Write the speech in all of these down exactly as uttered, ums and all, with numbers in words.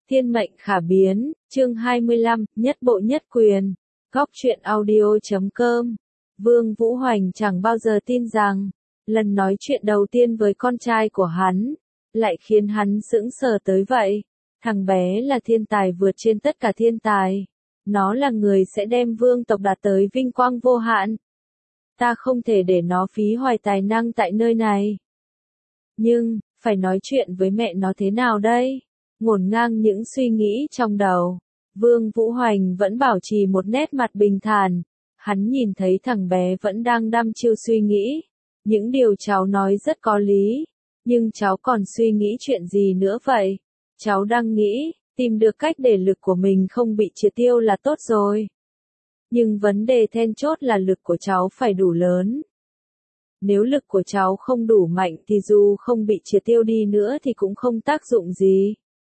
Thiên mệnh khả biến, chương hai mươi lăm, nhất bộ nhất quyền. Góc truyện audio chấm com. Vương Vũ Hoành chẳng bao giờ tin rằng, lần nói chuyện đầu tiên với con trai của hắn, lại khiến hắn sững sờ tới vậy. Thằng bé là thiên tài vượt trên tất cả thiên tài. Nó là người sẽ đem vương tộc đạt tới vinh quang vô hạn. Ta không thể để nó phí hoài tài năng tại nơi này. Nhưng, phải nói chuyện với mẹ nó thế nào đây? Ngổn ngang những suy nghĩ trong đầu, Vương Vũ Hoành vẫn bảo trì một nét mặt bình thản. Hắn nhìn thấy thằng bé vẫn đang đăm chiêu suy nghĩ. Những điều cháu nói rất có lý, nhưng cháu còn suy nghĩ chuyện gì nữa vậy? Cháu đang nghĩ, tìm được cách để lực của mình không bị triệt tiêu là tốt rồi. Nhưng vấn đề then chốt là lực của cháu phải đủ lớn. Nếu lực của cháu không đủ mạnh thì dù không bị triệt tiêu đi nữa thì cũng không tác dụng gì.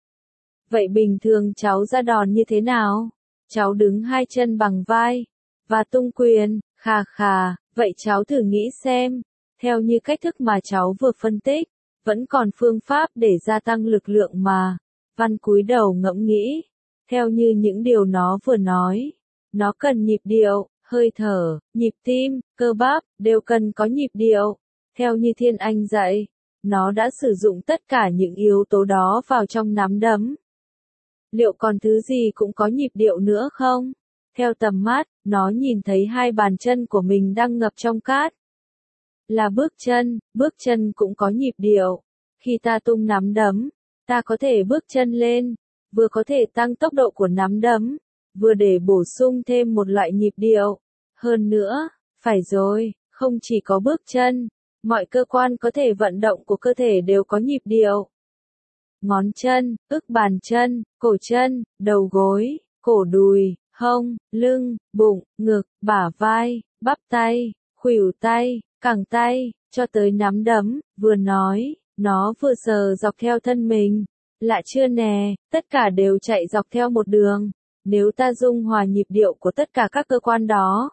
Vậy bình thường cháu ra đòn như thế nào? Cháu đứng hai chân bằng vai, và tung quyền, khà khà, vậy cháu thử nghĩ xem, theo như cách thức mà cháu vừa phân tích, vẫn còn phương pháp để gia tăng lực lượng mà. Văn cúi đầu ngẫm nghĩ, theo như những điều nó vừa nói, nó cần nhịp điệu, hơi thở, nhịp tim, cơ bắp, đều cần có nhịp điệu. Theo như Thiên Anh dạy, nó đã sử dụng tất cả những yếu tố đó vào trong nắm đấm. Liệu còn thứ gì cũng có nhịp điệu nữa không? Theo tầm mắt, nó nhìn thấy hai bàn chân của mình đang ngập trong cát. Là bước chân, bước chân cũng có nhịp điệu. Khi ta tung nắm đấm, ta có thể bước chân lên, vừa có thể tăng tốc độ của nắm đấm, vừa để bổ sung thêm một loại nhịp điệu. Hơn nữa, phải rồi, không chỉ có bước chân, mọi cơ quan có thể vận động của cơ thể đều có nhịp điệu. Ngón chân, ức bàn chân, cổ chân, đầu gối, cổ đùi, hông, lưng, bụng, ngực, bả vai, bắp tay, khuỷu tay, cẳng tay, cho tới nắm đấm, vừa nói, nó vừa sờ dọc theo thân mình. Lạ chưa nè, tất cả đều chạy dọc theo một đường. Nếu ta dung hòa nhịp điệu của tất cả các cơ quan đó,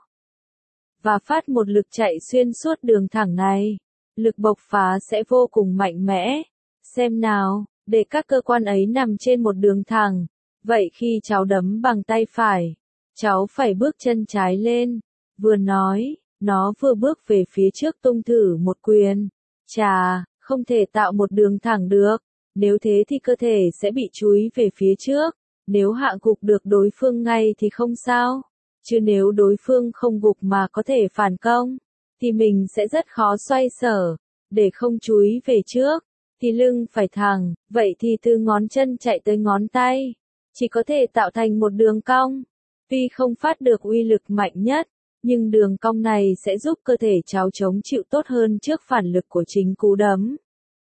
và phát một lực chạy xuyên suốt đường thẳng này, lực bộc phá sẽ vô cùng mạnh mẽ. Xem nào, để các cơ quan ấy nằm trên một đường thẳng. Vậy khi cháu đấm bằng tay phải, cháu phải bước chân trái lên. Vừa nói, nó vừa bước về phía trước tung thử một quyền. Chà, không thể tạo một đường thẳng được. Nếu thế thì cơ thể sẽ bị chúi về phía trước. Nếu hạ gục được đối phương ngay thì không sao. Chứ nếu đối phương không gục mà có thể phản công, thì mình sẽ rất khó xoay sở. Để không chúi về trước, thì lưng phải thẳng, vậy thì từ ngón chân chạy tới ngón tay, chỉ có thể tạo thành một đường cong. Tuy không phát được uy lực mạnh nhất, nhưng đường cong này sẽ giúp cơ thể cháu chống chịu tốt hơn trước phản lực của chính cú đấm.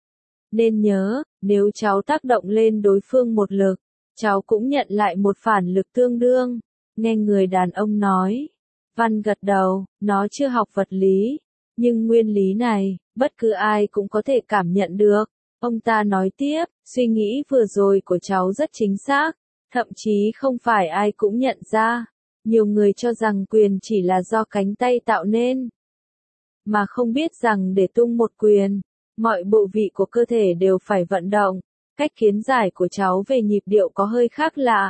Nên nhớ, nếu cháu tác động lên đối phương một lực, cháu cũng nhận lại một phản lực tương đương. Nghe người đàn ông nói, Văn gật đầu, nó chưa học vật lý, nhưng nguyên lý này, bất cứ ai cũng có thể cảm nhận được. Ông ta nói tiếp, suy nghĩ vừa rồi của cháu rất chính xác, thậm chí không phải ai cũng nhận ra. Nhiều người cho rằng quyền chỉ là do cánh tay tạo nên, mà không biết rằng để tung một quyền, mọi bộ vị của cơ thể đều phải vận động. Cách kiến giải của cháu về nhịp điệu có hơi khác lạ.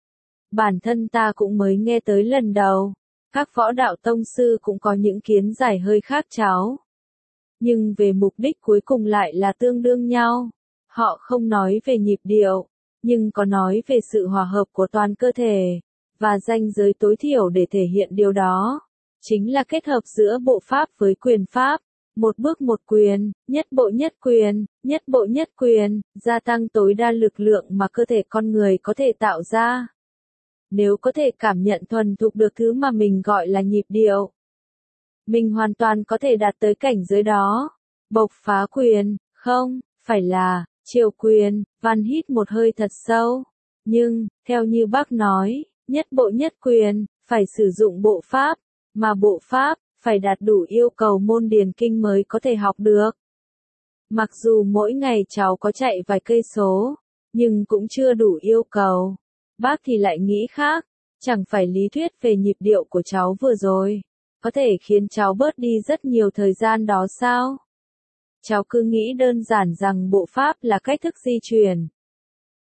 Bản thân ta cũng mới nghe tới lần đầu. Các võ đạo tông sư cũng có những kiến giải hơi khác cháu. Nhưng về mục đích cuối cùng lại là tương đương nhau. Họ không nói về nhịp điệu, nhưng có nói về sự hòa hợp của toàn cơ thể, và ranh giới tối thiểu để thể hiện điều đó. Chính là kết hợp giữa bộ pháp với quyền pháp. Một bước một quyền, nhất bộ nhất quyền, nhất bộ nhất quyền, gia tăng tối đa lực lượng mà cơ thể con người có thể tạo ra. Nếu có thể cảm nhận thuần thục được thứ mà mình gọi là nhịp điệu, mình hoàn toàn có thể đạt tới cảnh giới đó. Bộc phá quyền, không, phải là, triều quyền. Văn hít một hơi thật sâu. Nhưng, theo như bác nói, nhất bộ nhất quyền, phải sử dụng bộ pháp, mà bộ pháp, phải đạt đủ yêu cầu môn điền kinh mới có thể học được. Mặc dù mỗi ngày cháu có chạy vài cây số, nhưng cũng chưa đủ yêu cầu. Bác thì lại nghĩ khác, chẳng phải lý thuyết về nhịp điệu của cháu vừa rồi có thể khiến cháu bớt đi rất nhiều thời gian đó sao? Cháu cứ nghĩ đơn giản rằng bộ pháp là cách thức di chuyển.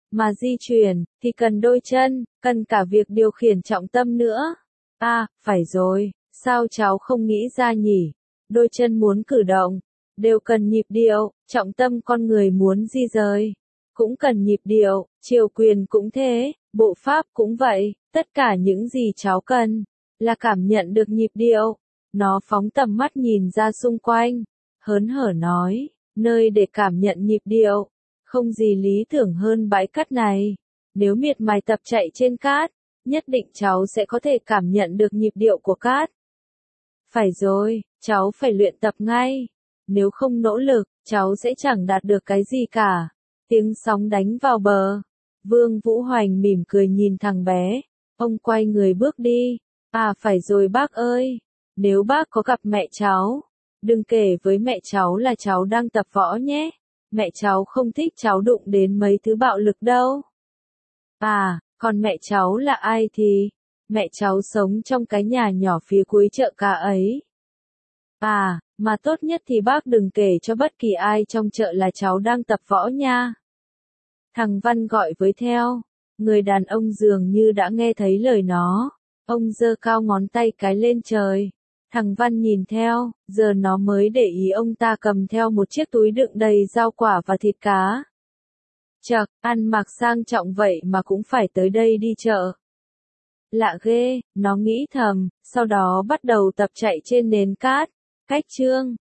Mà di chuyển, thì cần đôi chân, cần cả việc điều khiển trọng tâm nữa. À, phải rồi, sao cháu không nghĩ ra nhỉ? Đôi chân muốn cử động, đều cần nhịp điệu, trọng tâm con người muốn di rời, cũng cần nhịp điệu, chiều quyền cũng thế, bộ pháp cũng vậy, tất cả những gì cháu cần, là cảm nhận được nhịp điệu. Nó phóng tầm mắt nhìn ra xung quanh, hớn hở nói, nơi để cảm nhận nhịp điệu, không gì lý tưởng hơn bãi cát này. Nếu miệt mài tập chạy trên cát, nhất định cháu sẽ có thể cảm nhận được nhịp điệu của cát. Phải rồi, cháu phải luyện tập ngay. Nếu không nỗ lực, cháu sẽ chẳng đạt được cái gì cả. Tiếng sóng đánh vào bờ. Vương Vũ Hoành mỉm cười nhìn thằng bé. Ông quay người bước đi. À phải rồi bác ơi. Nếu bác có gặp mẹ cháu, đừng kể với mẹ cháu là cháu đang tập võ nhé. Mẹ cháu không thích cháu đụng đến mấy thứ bạo lực đâu. À, còn mẹ cháu là ai thì? Mẹ cháu sống trong cái nhà nhỏ phía cuối chợ cá ấy. À, mà tốt nhất thì bác đừng kể cho bất kỳ ai trong chợ là cháu đang tập võ nha. Thằng Văn gọi với theo. Người đàn ông dường như đã nghe thấy lời nó. Ông giơ cao ngón tay cái lên trời. Thằng Văn nhìn theo, giờ nó mới để ý ông ta cầm theo một chiếc túi đựng đầy rau quả và thịt cá. Chậc, ăn mặc sang trọng vậy mà cũng phải tới đây đi chợ. Lạ ghê, nó nghĩ thầm, sau đó bắt đầu tập chạy trên nền cát. Cách chương